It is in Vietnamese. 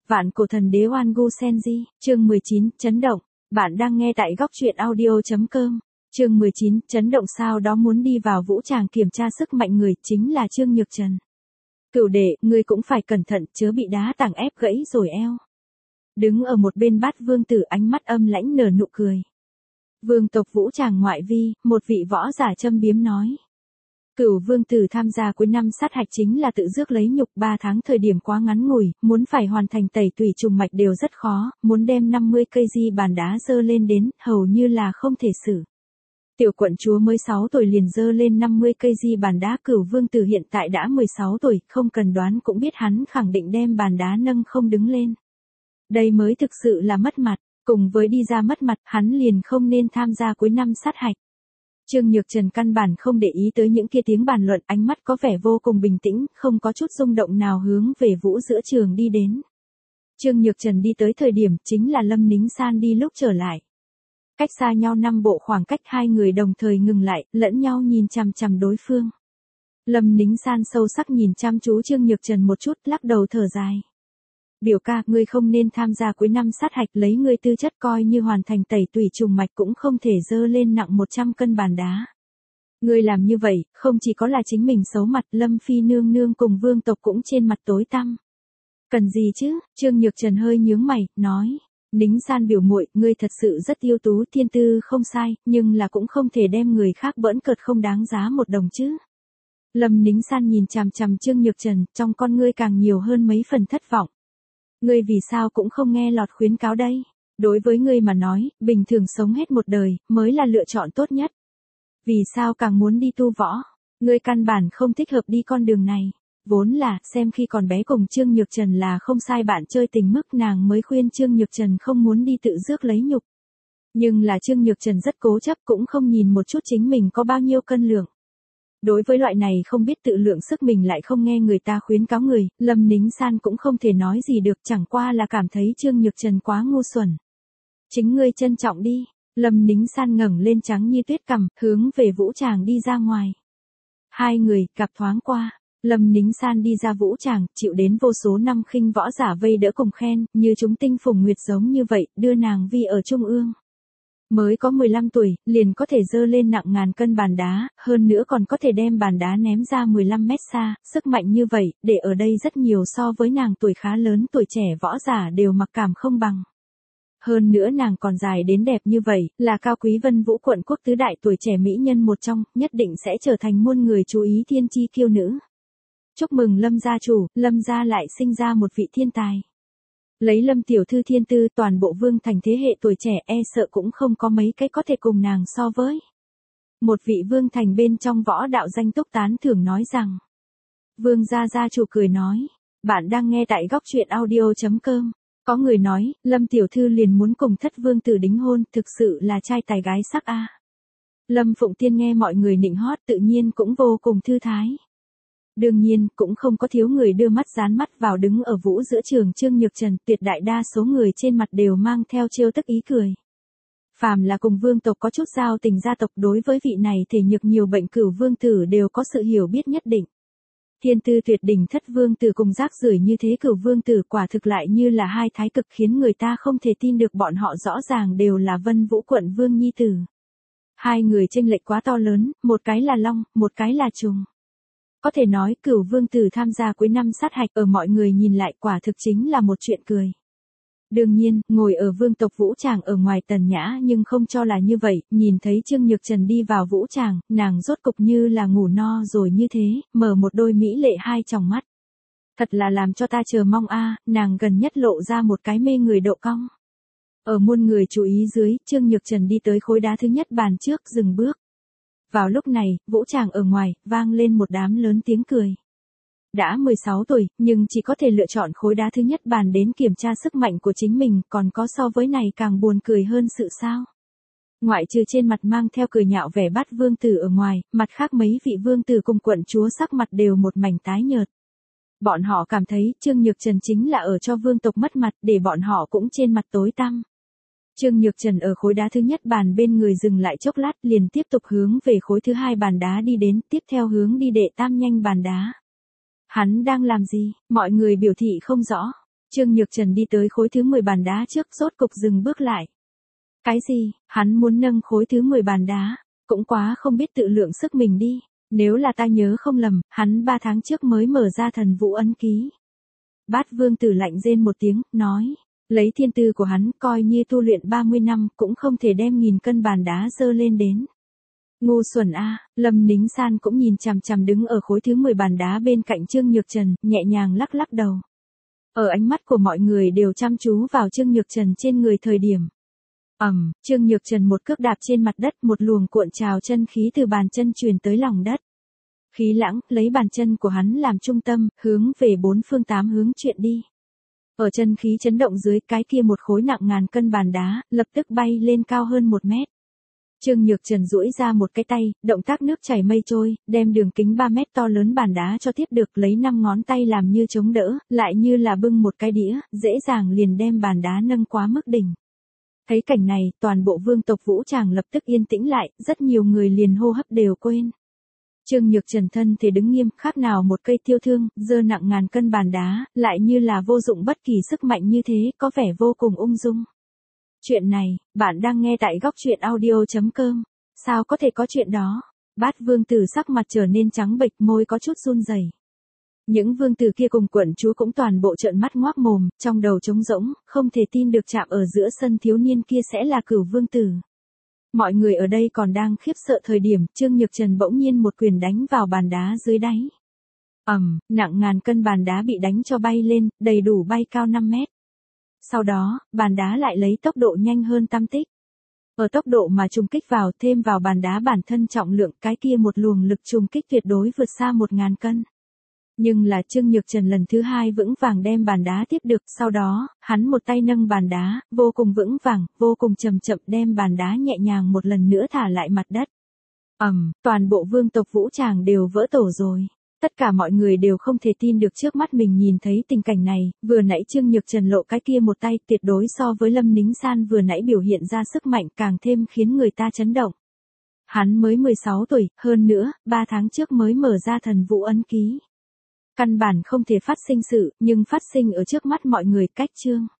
Vạn cổ thần đế Oan Gu Senji, chương 19, chấn động. Bạn đang nghe tại góc truyện audio.com. Chương 19, chấn động sau đó muốn đi vào vũ tràng kiểm tra sức mạnh người chính là Trương Nhược Trần. Cửu đệ, ngươi cũng phải cẩn thận chớ bị đá tảng ép gãy rồi eo. Đứng ở một bên Bát Vương Tử ánh mắt âm lãnh nở nụ cười. Vương tộc vũ tràng ngoại vi, một vị võ giả châm biếm nói. Cửu Vương Tử tham gia cuối năm sát hạch chính là tự rước lấy nhục, 3 tháng thời điểm quá ngắn ngủi, muốn phải hoàn thành tẩy tủy trùng mạch đều rất khó, muốn đem 50 cây di bàn đá dơ lên đến, hầu như là không thể xử. Tiểu quận chúa mới 6 tuổi liền dơ lên 50 cây di bàn đá, Cửu Vương Tử hiện tại đã 16 tuổi, không cần đoán cũng biết hắn khẳng định đem bàn đá nâng không đứng lên. Đây mới thực sự là mất mặt, cùng với đi ra mất mặt, hắn liền không nên tham gia cuối năm sát hạch. Trương Nhược Trần căn bản không để ý tới những kia tiếng bàn luận, ánh mắt có vẻ vô cùng bình tĩnh, không có chút rung động nào hướng về vũ giữa trường đi đến. Trương Nhược Trần đi tới thời điểm chính là Lâm Nính San đi lúc trở lại. Cách xa nhau 5 bộ khoảng cách, hai người đồng thời ngừng lại, lẫn nhau nhìn chằm chằm đối phương. Lâm Nính San sâu sắc nhìn chăm chú Trương Nhược Trần một chút, lắc đầu thở dài. Biểu ca, ngươi không nên tham gia cuối năm sát hạch, lấy ngươi tư chất coi như hoàn thành tẩy tủy trùng mạch cũng không thể dơ lên nặng 100 cân bàn đá. Ngươi làm như vậy, không chỉ có là chính mình xấu mặt, Lâm Phi nương nương cùng vương tộc cũng trên mặt tối tăm. Cần gì chứ? Trương Nhược Trần hơi nhướng mày, nói. Nính San biểu muội, ngươi thật sự rất ưu tú, thiên tư không sai, nhưng là cũng không thể đem người khác bỡn cợt không đáng giá một đồng chứ. Lâm Nính San nhìn chằm chằm Trương Nhược Trần, trong con ngươi càng nhiều hơn mấy phần thất vọng. Ngươi vì sao cũng không nghe lọt khuyến cáo đây? Đối với ngươi mà nói, bình thường sống hết một đời, mới là lựa chọn tốt nhất. Vì sao càng muốn đi tu võ? Ngươi căn bản không thích hợp đi con đường này. Vốn là, xem khi còn bé cùng Trương Nhược Trần là không sai bạn chơi tình mức, nàng mới khuyên Trương Nhược Trần không muốn đi tự rước lấy nhục. Nhưng là Trương Nhược Trần rất cố chấp, cũng không nhìn một chút chính mình có bao nhiêu cân lượng. Đối với loại này không biết tự lượng sức mình lại không nghe người ta khuyến cáo người, Lâm Nính San cũng không thể nói gì được, chẳng qua là cảm thấy Trương Nhược Trần quá ngu xuẩn. Chính ngươi trân trọng đi. Lâm Nính San ngẩng lên trắng như tuyết cằm, hướng về vũ tràng đi ra ngoài. Hai người gặp thoáng qua, Lâm Nính San đi ra vũ tràng, chịu đến vô số năm khinh võ giả vây đỡ cùng khen, như chúng tinh phùng nguyệt giống như vậy, đưa nàng vi ở trung ương. Mới có 15 tuổi, liền có thể dơ lên nặng ngàn cân bàn đá, hơn nữa còn có thể đem bàn đá ném ra 15 mét xa, sức mạnh như vậy, để ở đây rất nhiều so với nàng tuổi khá lớn, tuổi trẻ võ giả đều mặc cảm không bằng. Hơn nữa nàng còn dài đến đẹp như vậy, là Cao Quý Vân Vũ quận quốc tứ đại tuổi trẻ mỹ nhân một trong, nhất định sẽ trở thành muôn người chú ý thiên chi kiêu nữ. Chúc mừng Lâm gia chủ, Lâm gia lại sinh ra một vị thiên tài. Lấy Lâm tiểu thư thiên tư, toàn bộ vương thành thế hệ tuổi trẻ e sợ cũng không có mấy cái có thể cùng nàng so với. Một vị vương thành bên trong võ đạo danh túc tán thưởng nói rằng. Vương gia chủ cười nói. Bạn đang nghe tại góc truyện audio.com. Có người nói, Lâm tiểu thư liền muốn cùng Thất Vương Tử đính hôn, thực sự là trai tài gái sắc a. Lâm Phụng Tiên nghe mọi người nịnh hót tự nhiên cũng vô cùng thư thái. Đương nhiên, cũng không có thiếu người đưa mắt dán mắt vào đứng ở vũ giữa trường Trương Nhược Trần, tuyệt đại đa số người trên mặt đều mang theo trêu tức ý cười. Phàm là cùng vương tộc có chút giao tình gia tộc, đối với vị này thể nhược nhiều bệnh Cửu Vương Tử đều có sự hiểu biết nhất định. Thiên tư tuyệt đỉnh Thất Vương Tử cùng rác rưởi như thế Cửu Vương Tử quả thực lại như là hai thái cực, khiến người ta không thể tin được bọn họ rõ ràng đều là Vân Vũ quận vương nhi tử. Hai người chênh lệch quá to lớn, một cái là long, một cái là trùng. Có thể nói Cửu Vương Tử tham gia cuối năm sát hạch ở mọi người nhìn lại quả thực chính là một chuyện cười. Đương nhiên, ngồi ở vương tộc vũ tràng ở ngoài Tần Nhã nhưng không cho là như vậy, nhìn thấy Trương Nhược Trần đi vào vũ tràng, nàng rốt cục như là ngủ no rồi như thế, mở một đôi mỹ lệ hai tròng mắt. Thật là làm cho ta chờ mong a, nàng gần nhất lộ ra một cái mê người độ cong. Ở muôn người chú ý dưới, Trương Nhược Trần đi tới khối đá thứ nhất bàn trước, dừng bước. Vào lúc này, vũ tràng ở ngoài, vang lên một đám lớn tiếng cười. Đã 16 tuổi, nhưng chỉ có thể lựa chọn khối đá thứ nhất bàn đến kiểm tra sức mạnh của chính mình, còn có so với này càng buồn cười hơn sự sao. Ngoại trừ trên mặt mang theo cười nhạo vẻ Bát Vương Tử ở ngoài, mặt khác mấy vị vương tử cùng quận chúa sắc mặt đều một mảnh tái nhợt. Bọn họ cảm thấy Trương Nhược Trần chính là ở cho vương tộc mất mặt, để bọn họ cũng trên mặt tối tăm. Trương Nhược Trần ở khối đá thứ nhất bàn bên người dừng lại chốc lát, liền tiếp tục hướng về khối thứ hai bàn đá đi đến, tiếp theo hướng đi đệ tam nhanh bàn đá. Hắn đang làm gì? Mọi người biểu thị không rõ. Trương Nhược Trần đi tới khối thứ 10 bàn đá trước, rốt cục dừng bước lại. Cái gì, hắn muốn nâng khối thứ 10 bàn đá, cũng quá không biết tự lượng sức mình đi. Nếu là ta nhớ không lầm, hắn 3 tháng trước mới mở ra thần vũ ấn ký. Bát Vương Tử lạnh rên một tiếng, nói, lấy thiên tư của hắn, coi như tu luyện 30 năm, cũng không thể đem 1000 cân bàn đá dơ lên đến. Ngu xuẩn a, Lâm Nính San cũng nhìn chằm chằm đứng ở khối thứ 10 bàn đá bên cạnh Trương Nhược Trần, nhẹ nhàng lắc lắc đầu. Ở ánh mắt của mọi người đều chăm chú vào Trương Nhược Trần trên người thời điểm. Trương Nhược Trần một cước đạp trên mặt đất, một luồng cuộn trào chân khí từ bàn chân truyền tới lòng đất. Khí lãng, lấy bàn chân của hắn làm trung tâm, hướng về 4 phương 8 hướng chuyện đi. Ở chân khí chấn động dưới, cái kia một khối nặng ngàn cân bàn đá, lập tức bay lên cao hơn 1 mét. Trương Nhược Trần duỗi ra một cái tay, động tác nước chảy mây trôi, đem đường kính 3 mét to lớn bàn đá cho tiếp được, lấy 5 ngón tay làm như chống đỡ, lại như là bưng một cái đĩa, dễ dàng liền đem bàn đá nâng quá mức đỉnh. Thấy cảnh này, toàn bộ vương tộc vũ tràng lập tức yên tĩnh lại, rất nhiều người liền hô hấp đều quên. Trương Nhược Trần thân thể đứng nghiêm, khác nào một cây tiêu thương, dơ nặng ngàn cân bàn đá, lại như là vô dụng bất kỳ sức mạnh như thế, có vẻ vô cùng ung dung. Chuyện này, bạn đang nghe tại góc truyện audio.com. Sao có thể có chuyện đó? Bát Vương Tử sắc mặt trở nên trắng bệch, môi có chút run rẩy. Những vương tử kia cùng quận chúa cũng toàn bộ trợn mắt ngoác mồm, trong đầu trống rỗng, không thể tin được chạm ở giữa sân thiếu niên kia sẽ là Cửu Vương Tử. Mọi người ở đây còn đang khiếp sợ thời điểm, Trương Nhược Trần bỗng nhiên một quyền đánh vào bàn đá dưới đáy. Nặng ngàn cân bàn đá bị đánh cho bay lên, đầy đủ bay cao 5 mét. Sau đó, bàn đá lại lấy tốc độ nhanh hơn tam tích. Ở tốc độ mà trùng kích vào, thêm vào bàn đá bản thân trọng lượng, cái kia một luồng lực trùng kích tuyệt đối vượt xa 1000 cân. Nhưng là Trương Nhược Trần lần thứ 2 vững vàng đem bàn đá tiếp được, sau đó, hắn một tay nâng bàn đá, vô cùng vững vàng, vô cùng chậm chậm đem bàn đá nhẹ nhàng một lần nữa thả lại mặt đất. Toàn bộ vương tộc vũ tràng đều vỡ tổ rồi. Tất cả mọi người đều không thể tin được trước mắt mình nhìn thấy tình cảnh này, vừa nãy Trương Nhược Trần lộ cái kia một tay tuyệt đối so với Lâm Nính San vừa nãy biểu hiện ra sức mạnh càng thêm khiến người ta chấn động. Hắn mới 16 tuổi, hơn nữa, 3 tháng trước mới mở ra thần vũ ấn ký. Căn bản không thể phát sinh sự, nhưng phát sinh ở trước mắt mọi người. Cách chương